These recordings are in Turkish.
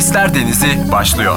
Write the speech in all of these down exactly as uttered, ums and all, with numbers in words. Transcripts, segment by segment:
Sesler Denizi başlıyor.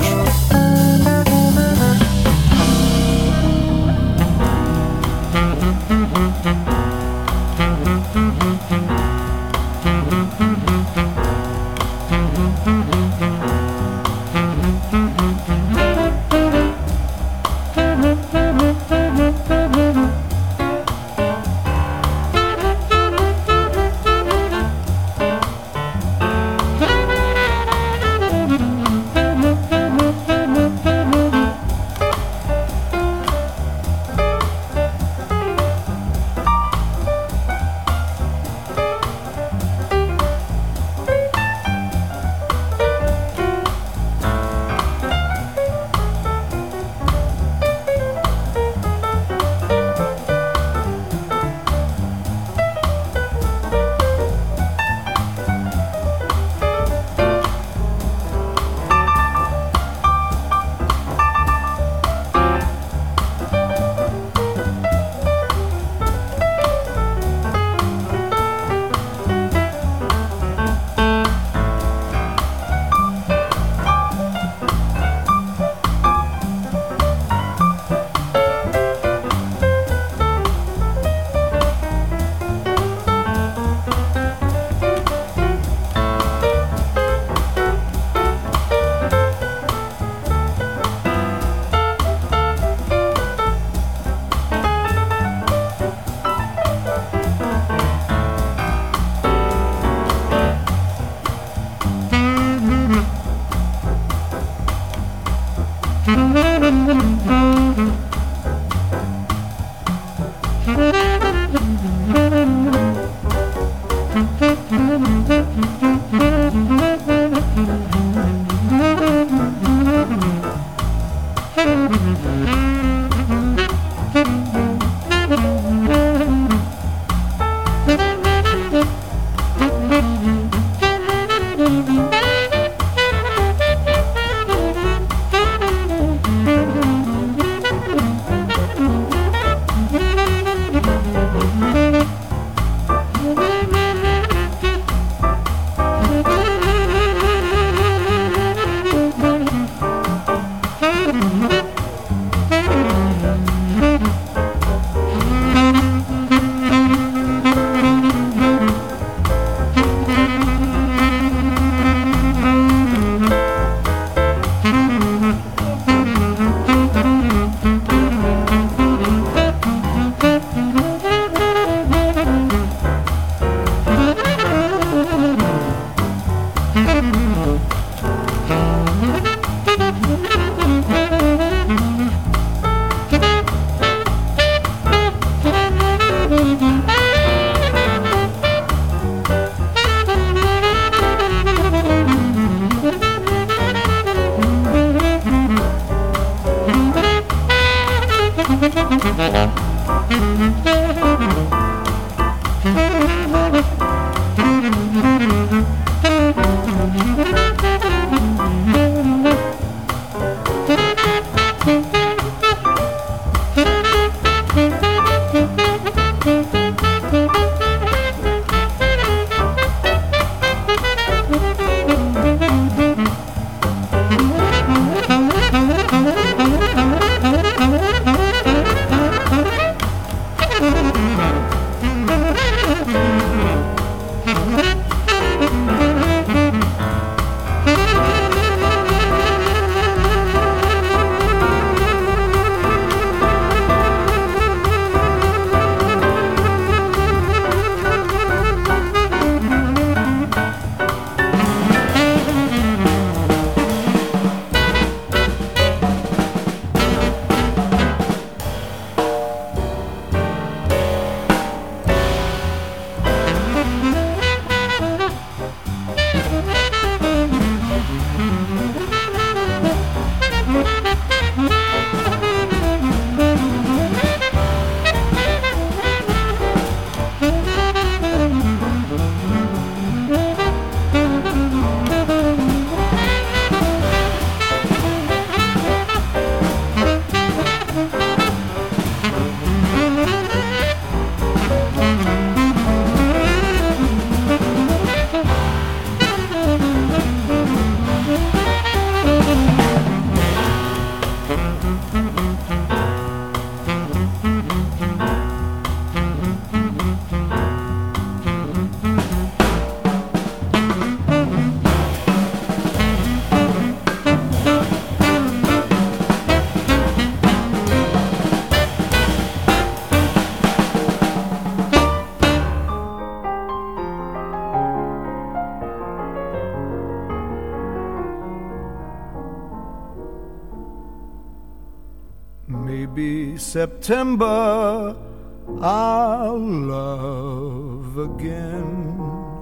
September I'll love again.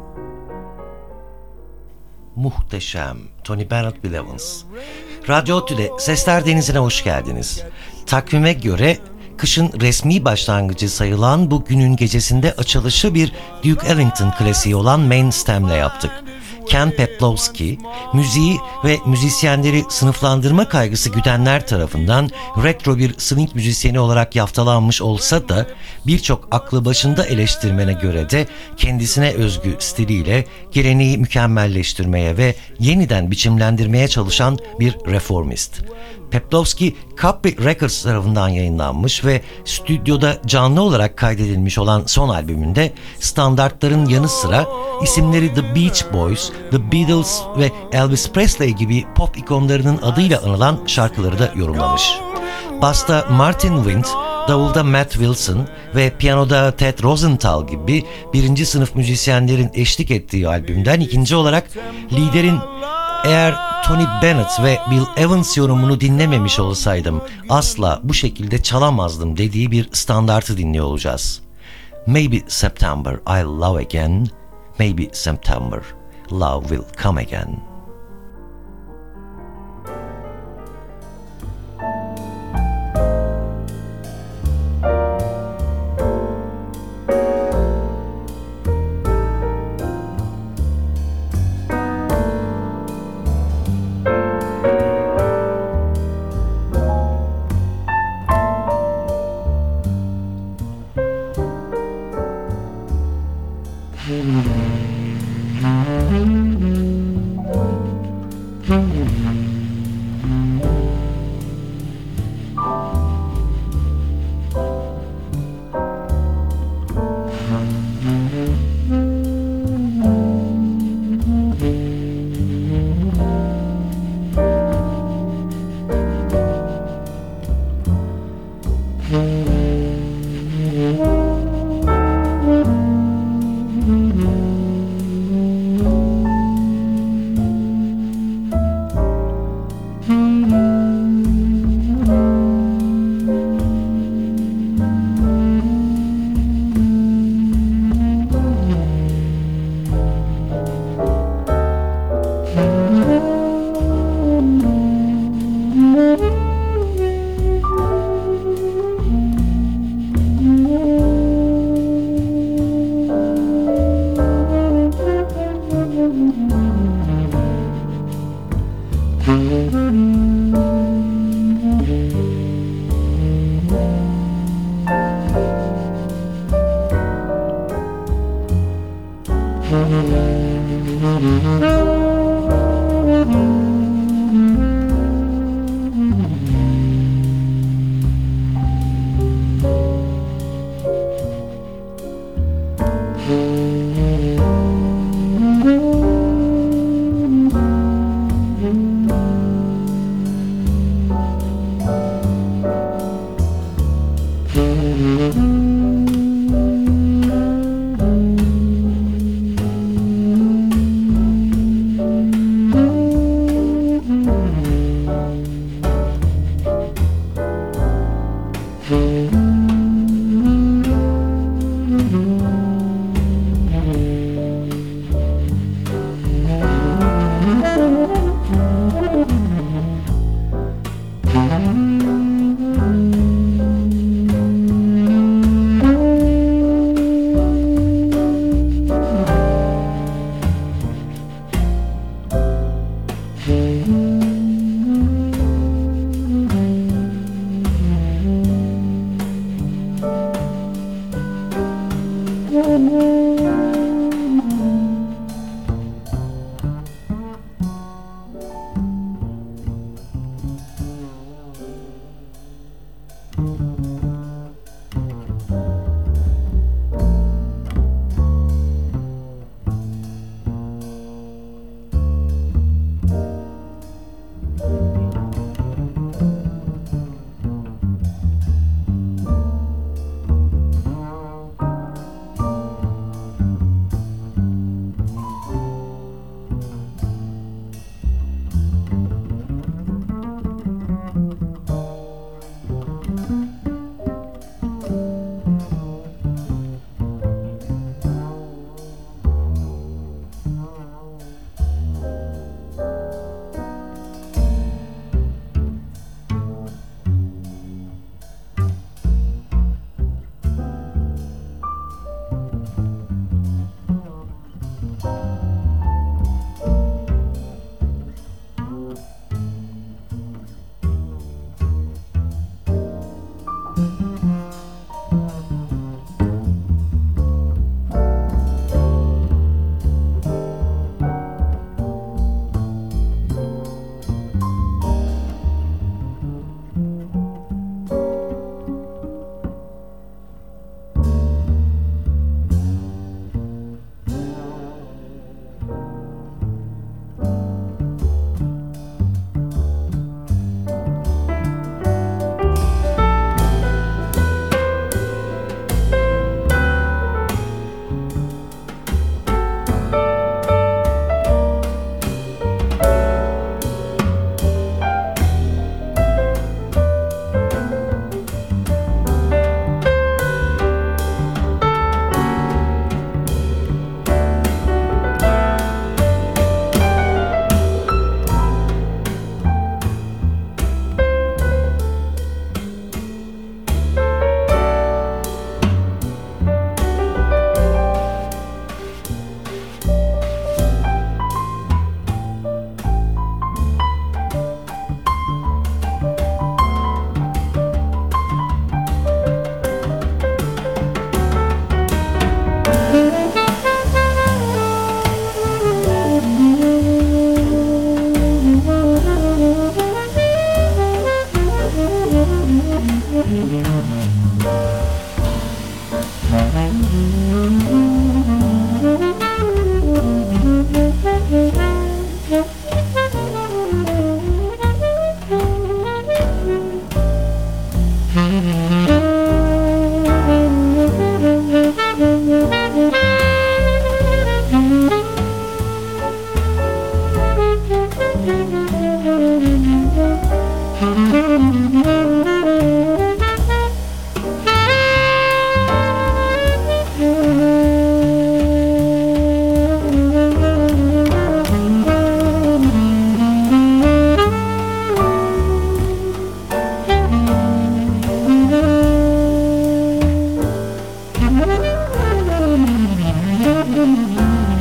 Muhteşem Tony Bennett Bill Evans. Radyo ODTÜ'de Sesler Denizi'ne hoş geldiniz. Takvime göre kışın resmi başlangıcı sayılan bu günün gecesinde açılışı bir Duke Ellington klasiği olan Main Stem'le yaptık. Ken Peplowski, müziği ve müzisyenleri sınıflandırma kaygısı güdenler tarafından retro bir swing müzisyeni olarak yaftalanmış olsa da birçok aklı başında eleştirmene göre de kendisine özgü stiliyle geleneği mükemmelleştirmeye ve yeniden biçimlendirmeye çalışan bir reformist. Peplowski, Capri Records tarafından yayınlanmış ve stüdyoda canlı olarak kaydedilmiş olan son albümünde standartların yanı sıra isimleri The Beach Boys, The Beatles ve Elvis Presley gibi pop ikonlarının adıyla anılan şarkıları da yorumlamış. Basta Martin Wind, davulda Matt Wilson ve piyanoda Ted Rosenthal gibi birinci sınıf müzisyenlerin eşlik ettiği albümden ikinci olarak liderin "Eğer Tony Bennett ve Bill Evans yorumunu dinlememiş olsaydım asla bu şekilde çalamazdım" dediği bir standartı dinliyor olacağız. Maybe September I'll love again, maybe September love will come again.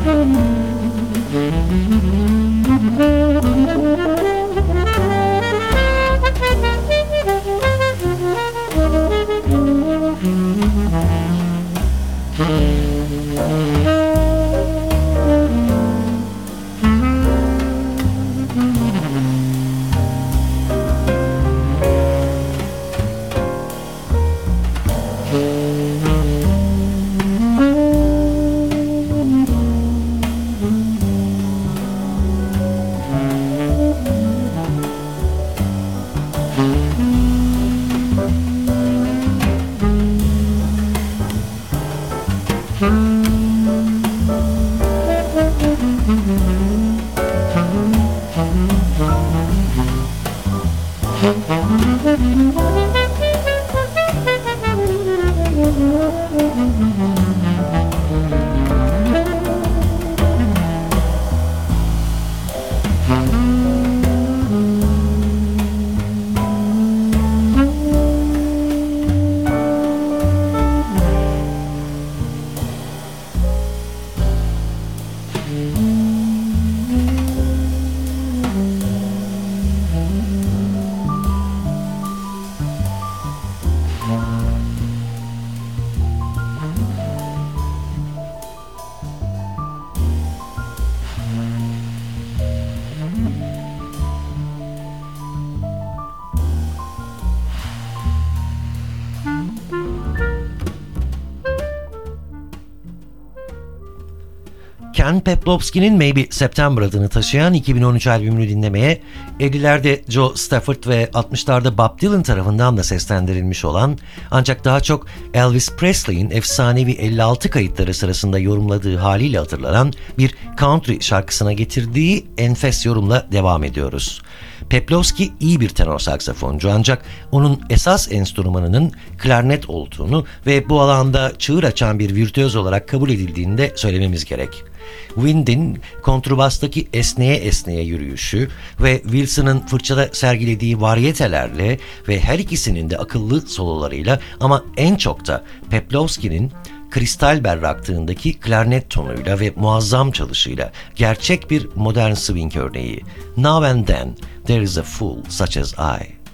Ken Peplowski'nin Maybe September adını taşıyan iki bin on üç albümünü dinlemeye, ellilerde Joe Stafford ve altmışlarda Bob Dylan tarafından da seslendirilmiş olan, ancak daha çok Elvis Presley'in efsanevi elli altı kayıtları sırasında yorumladığı haliyle hatırlanan bir country şarkısına getirdiği enfes yorumla devam ediyoruz. Peplowski iyi bir tenor saksafoncu, ancak onun esas enstrümanının klarnet olduğunu ve bu alanda çığır açan bir virtüöz olarak kabul edildiğini de söylememiz gerek. Wind'in kontrbastaki esneye esneye yürüyüşü ve Wilson'ın fırçada sergilediği varyetelerle ve her ikisinin de akıllı sololarıyla, ama en çok da Peplowski'nin kristal berraklığındaki klarnet tonuyla ve muazzam çalışıyla gerçek bir modern swing örneği. Now and Then There is a Fool Such as I.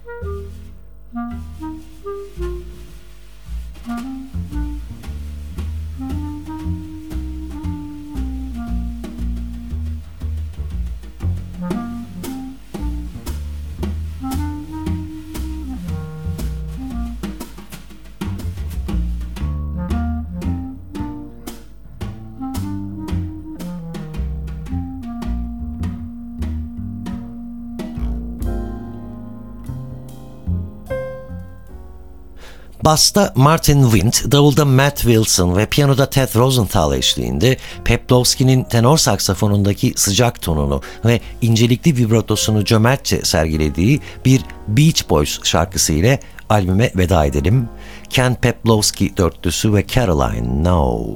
Basta Martin Wind, davulda Matt Wilson ve piyanoda Ted Rosenthal eşliğinde Peplowski'nin tenor saksafonundaki sıcak tonunu ve incelikli vibratosunu cömertçe sergilediği bir Beach Boys şarkısı ile albüme veda edelim. Ken Peplowski dörtlüsü ve Caroline No.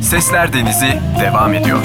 Sesler Denizi devam ediyor.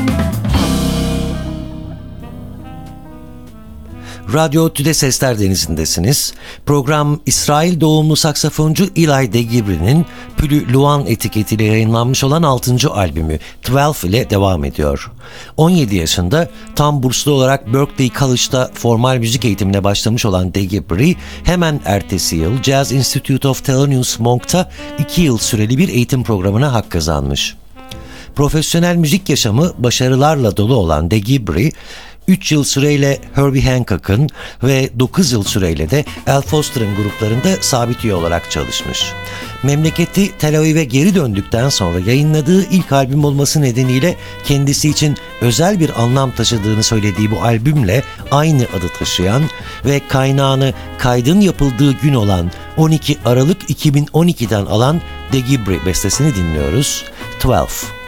Radyo ODTÜ'de Sesler Denizi'ndesiniz. Program İsrail doğumlu saksafoncu Eli DeGibry'nin Pülü Luan etiketiyle yayınlanmış olan altıncı albümü on iki ile devam ediyor. on yedi yaşında tam burslu olarak Berklee College'da formal müzik eğitimine başlamış olan DeGibry, hemen ertesi yıl Jazz Institute of Thelonious Monk'ta iki yıl süreli bir eğitim programına hak kazanmış. Profesyonel müzik yaşamı başarılarla dolu olan DeGibry, üç yıl süreyle Herbie Hancock'ın ve dokuz yıl süreyle de Al Foster'ın gruplarında sabit üye olarak çalışmış. Memleketi Tel Aviv'e geri döndükten sonra yayınladığı ilk albüm olması nedeniyle kendisi için özel bir anlam taşıdığını söylediği bu albümle aynı adı taşıyan ve kaynağını kaydın yapıldığı gün olan on iki Aralık iki bin on iki'den alan DeGibry bestesini dinliyoruz. on iki.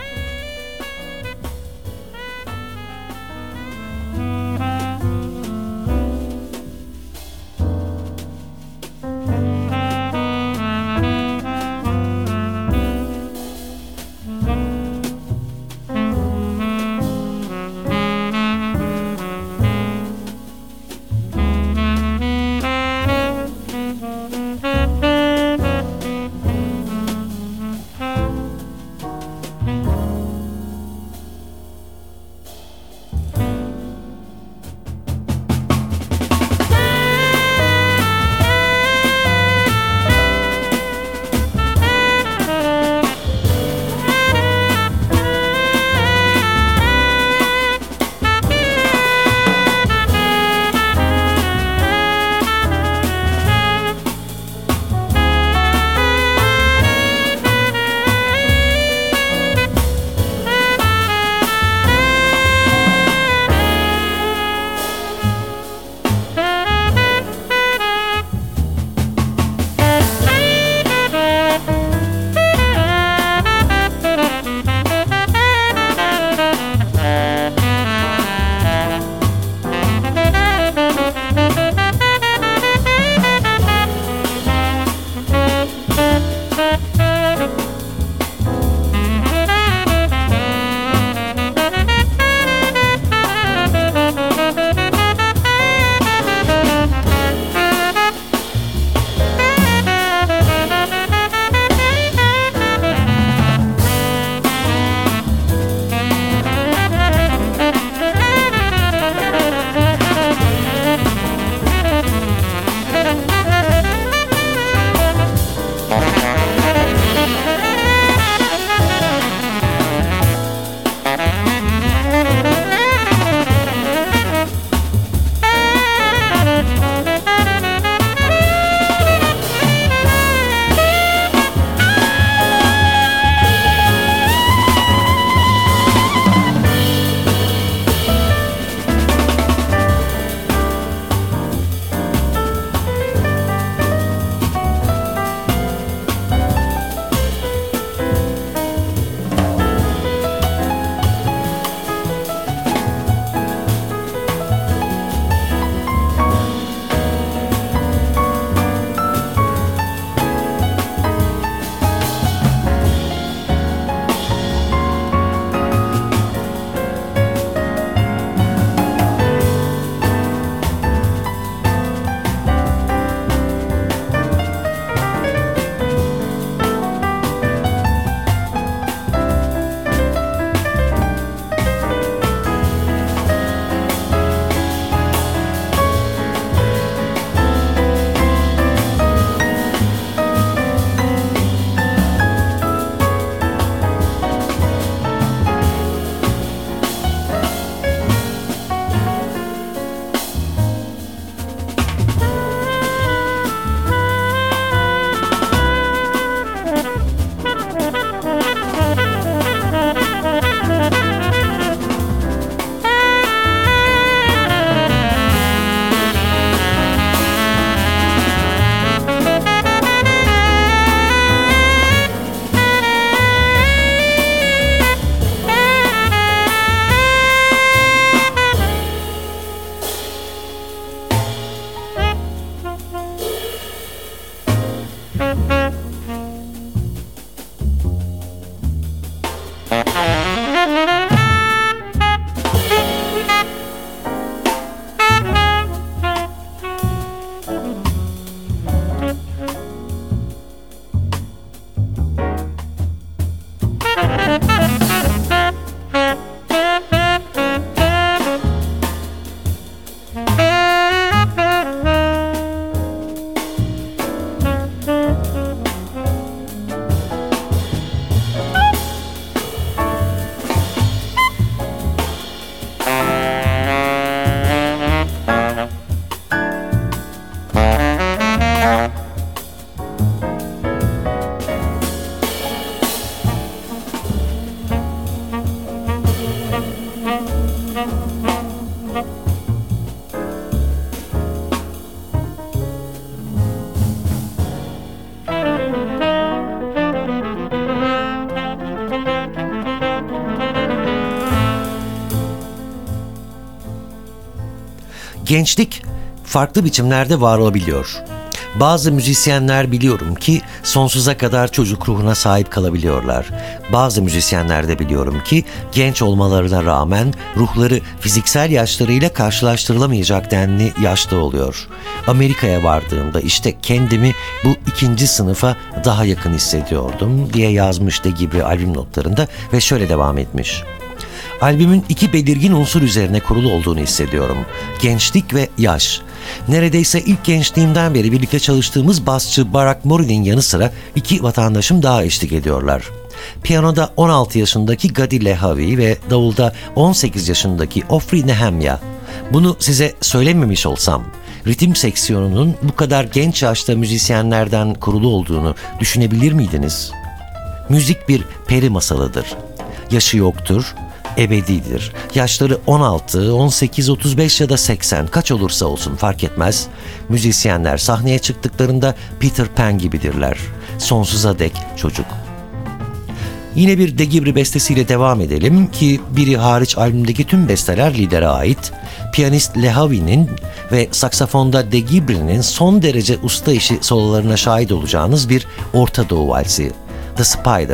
Gençlik farklı biçimlerde var olabiliyor. Bazı müzisyenler biliyorum ki sonsuza kadar çocuk ruhuna sahip kalabiliyorlar. Bazı müzisyenler de biliyorum ki genç olmalarına rağmen ruhları fiziksel yaşlarıyla karşılaştırılamayacak denli yaşta oluyor. Amerika'ya vardığımda işte kendimi bu ikinci sınıfa daha yakın hissediyordum diye yazmış De Gibri albüm notlarında ve şöyle devam etmiş. Albümün iki belirgin unsur üzerine kurulu olduğunu hissediyorum. Gençlik ve yaş. Neredeyse ilk gençliğimden beri birlikte çalıştığımız basçı Barack Mori'nin yanı sıra iki vatandaşım daha eşlik ediyorlar. Piyanoda on altı yaşındaki Gadi Lehavi ve davulda on sekiz yaşındaki Ofri Nehemya. Bunu size söylememiş olsam, ritim seksiyonunun bu kadar genç yaşta müzisyenlerden kurulu olduğunu düşünebilir miydiniz? Müzik bir peri masalıdır. Yaşı yoktur, ebedidir. Yaşları on altı, on sekiz, otuz beş ya da seksen kaç olursa olsun fark etmez. Müzisyenler sahneye çıktıklarında Peter Pan gibidirler. Sonsuza dek çocuk. Yine bir De Gibri bestesiyle devam edelim ki biri hariç albümdeki tüm besteler lidere ait. Piyanist Lehavi'nin ve saksafonda De Gibri'nin son derece usta işi sololarına şahit olacağınız bir Orta Doğu valsi. The Spider.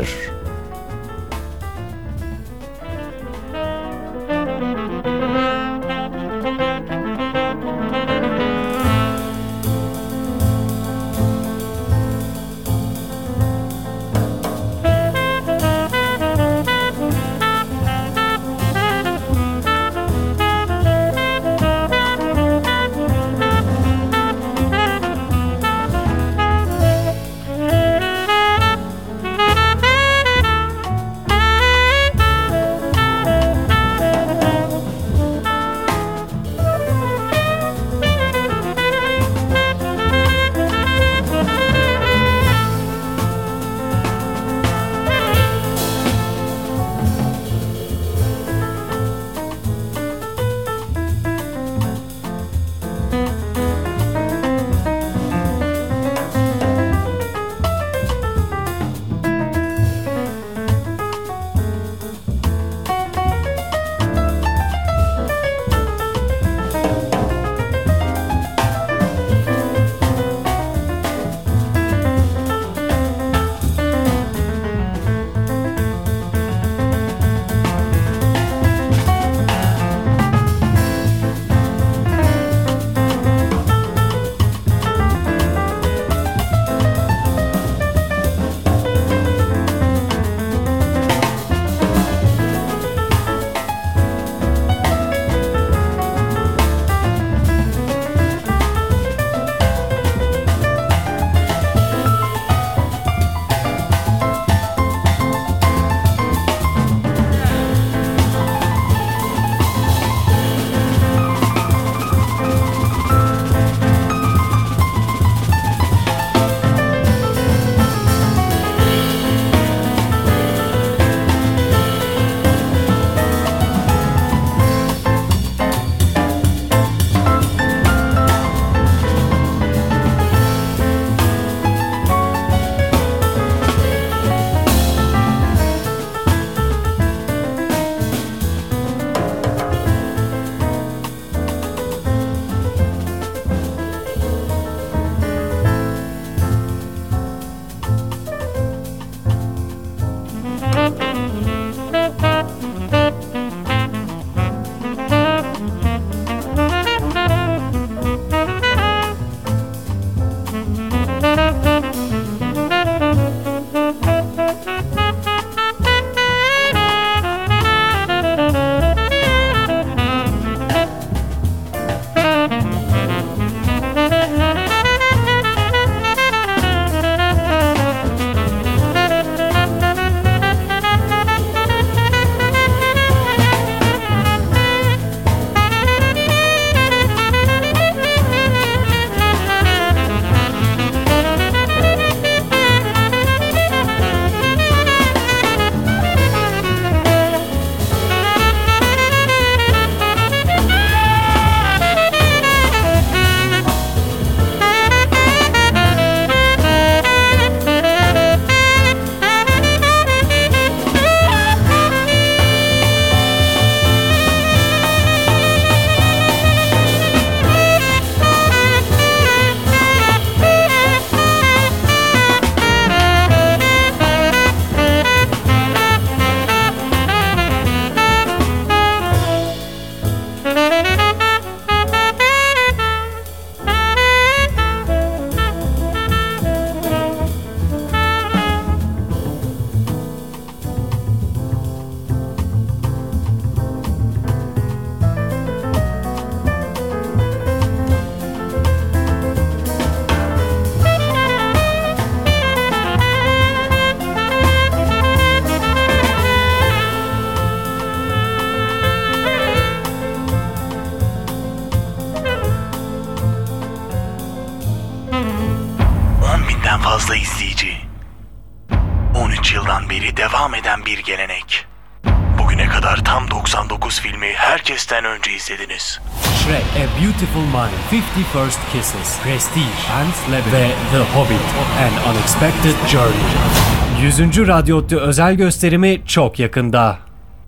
doksan dokuz filmi herkesten önce izlediniz. Shrek, A Beautiful Mind, fifty First Kisses, Prestige, Pan's Labyrinth ve The Hobbit, An Unexpected Journey. yüzüncü Radyo Ottu özel gösterimi çok yakında.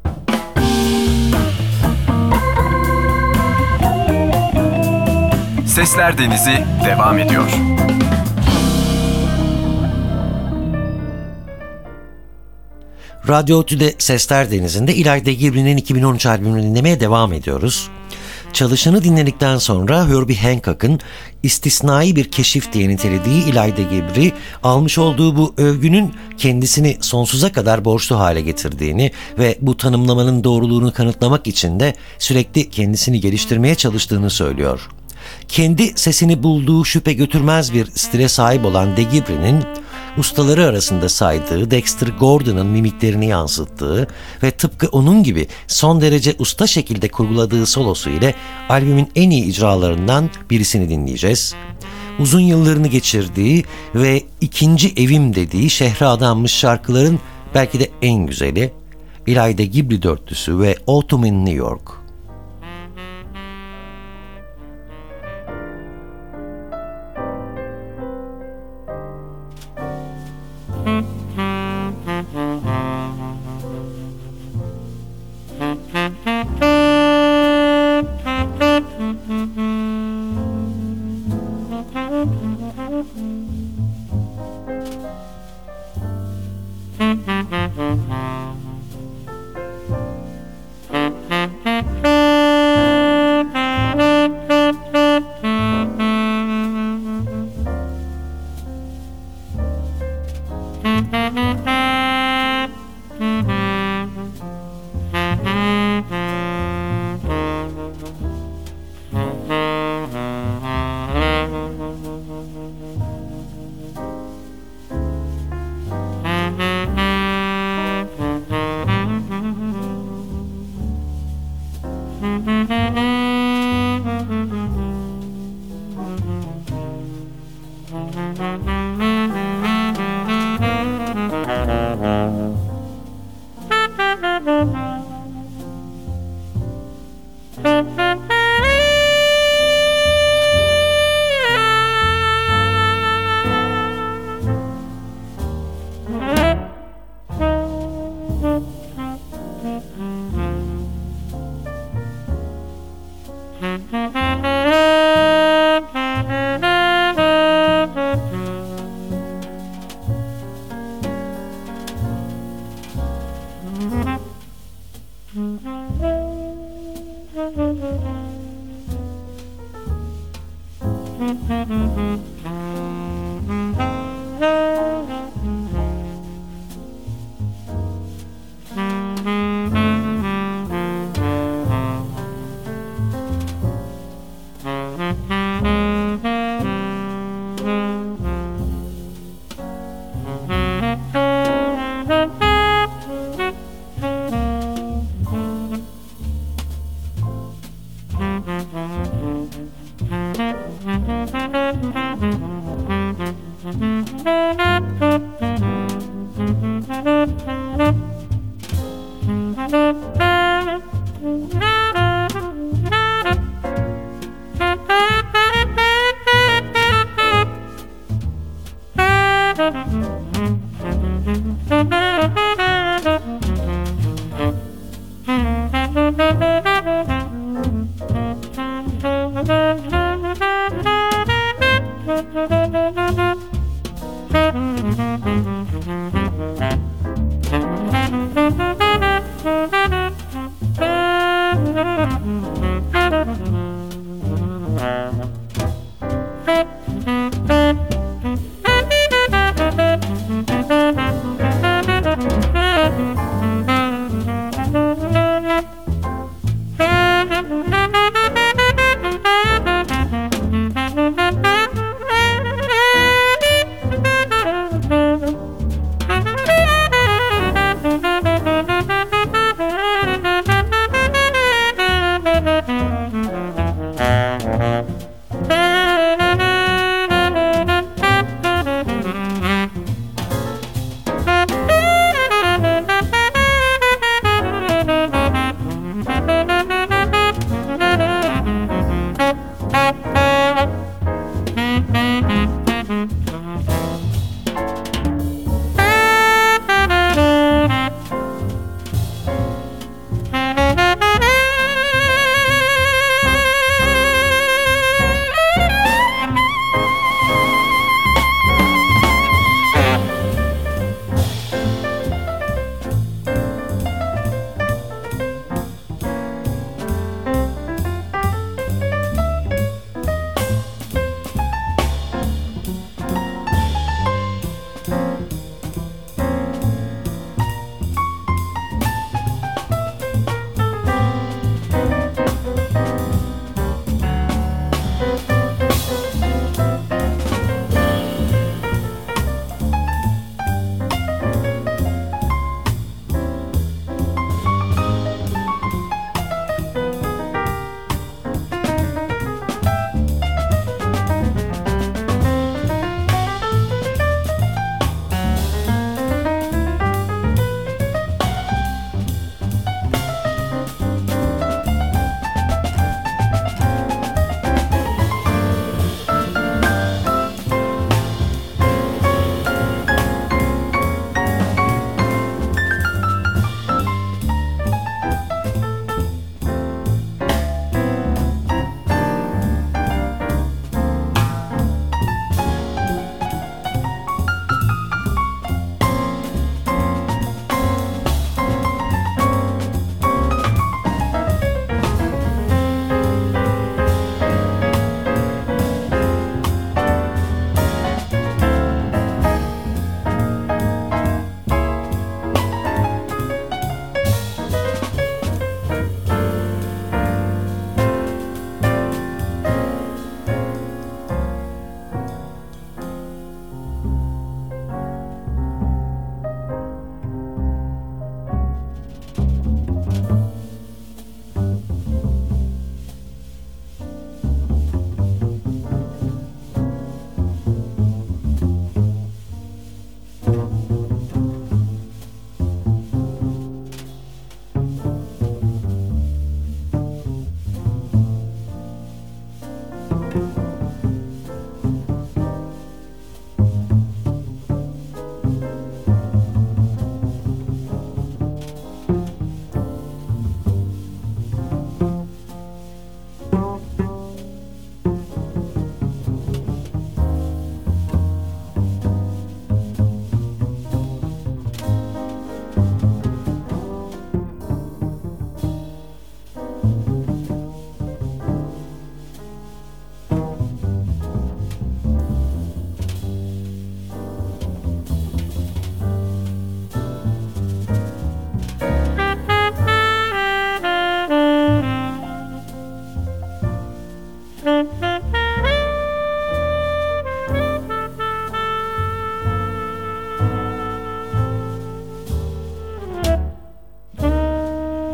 Sesler Denizi devam ediyor. Radyo Ottu'de Sesler Denizi'nde İlayda Gibri'nin iki bin on üç albümünü dinlemeye devam ediyoruz. Çalışını dinledikten sonra Herbie Hancock'ın istisnai bir keşif diye nitelediği İlayda Gibri, almış olduğu bu övgünün kendisini sonsuza kadar borçlu hale getirdiğini ve bu tanımlamanın doğruluğunu kanıtlamak için de sürekli kendisini geliştirmeye çalıştığını söylüyor. Kendi sesini bulduğu şüphe götürmez bir stile sahip olan De Gibri'nin ustaları arasında saydığı Dexter Gordon'ın mimiklerini yansıttığı ve tıpkı onun gibi son derece usta şekilde kurguladığı solosu ile albümün en iyi icralarından birisini dinleyeceğiz. Uzun yıllarını geçirdiği ve ikinci evim dediği şehre adanmış şarkıların belki de en güzeli İlayda Gibri dörtlüsü ve Autumn in New York.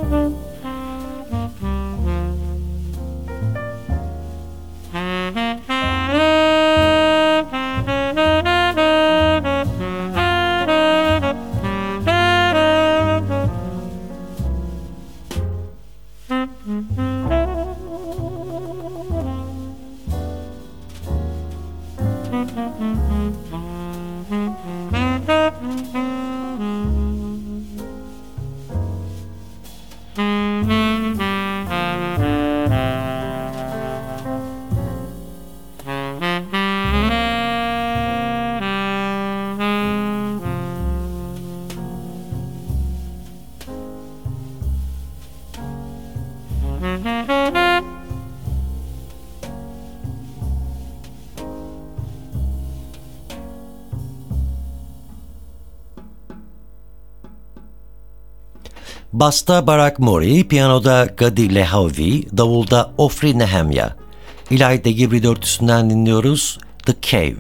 Basta Barak Mori, piyanoda Gadi Lehavi, davulda Ofri Nehemya. İlahi Degibri dörtüsünden dinliyoruz The Cave.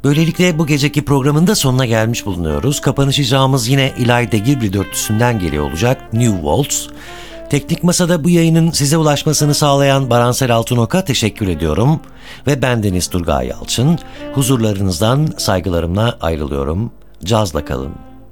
Böylelikle bu geceki programın da sonuna gelmiş bulunuyoruz. Kapanış icramız yine İlay Degibri dörtlüsünden geliyor olacak, New Waltz. Teknik Masa'da bu yayının size ulaşmasını sağlayan Baransel Altunok'a teşekkür ediyorum. Ve bendeniz Turgay Yalçın. Huzurlarınızdan saygılarımla ayrılıyorum. Cazla kalın.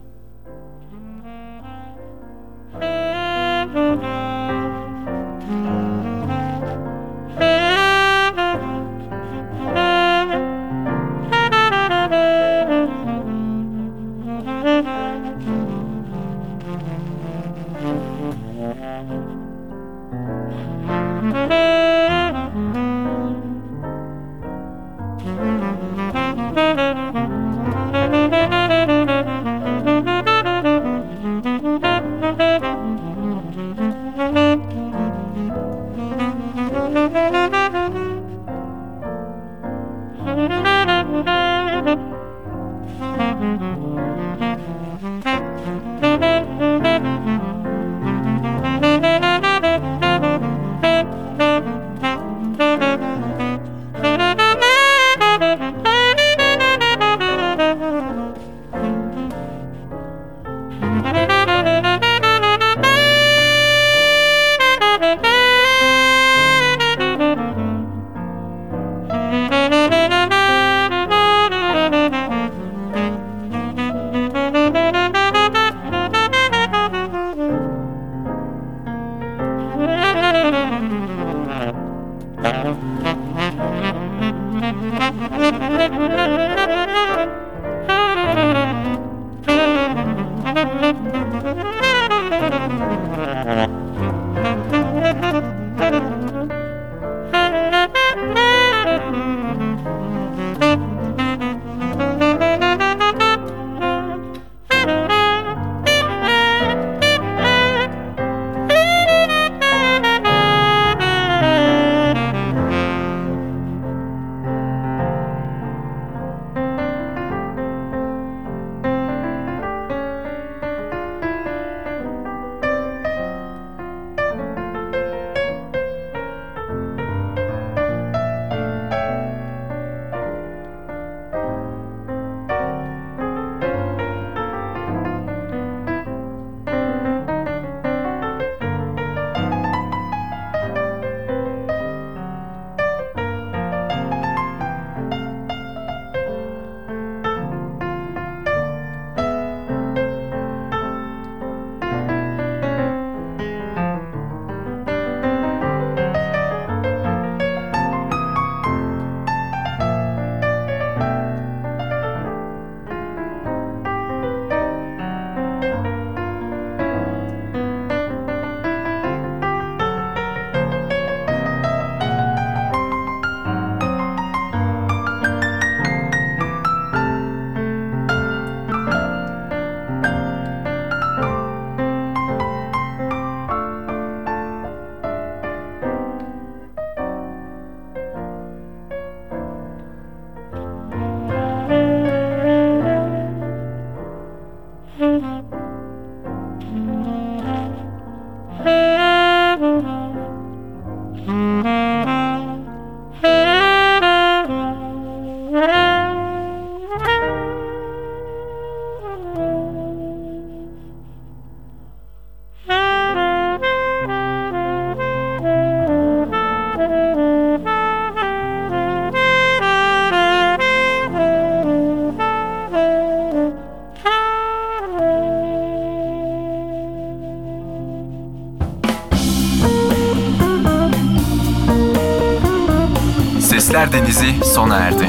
Sesler Denizi sona erdi.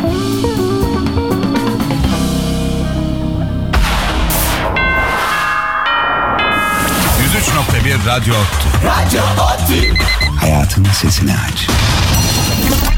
yüz üç nokta bir Radyo Ottu. Radyo Ottu. Hayatın sesini aç.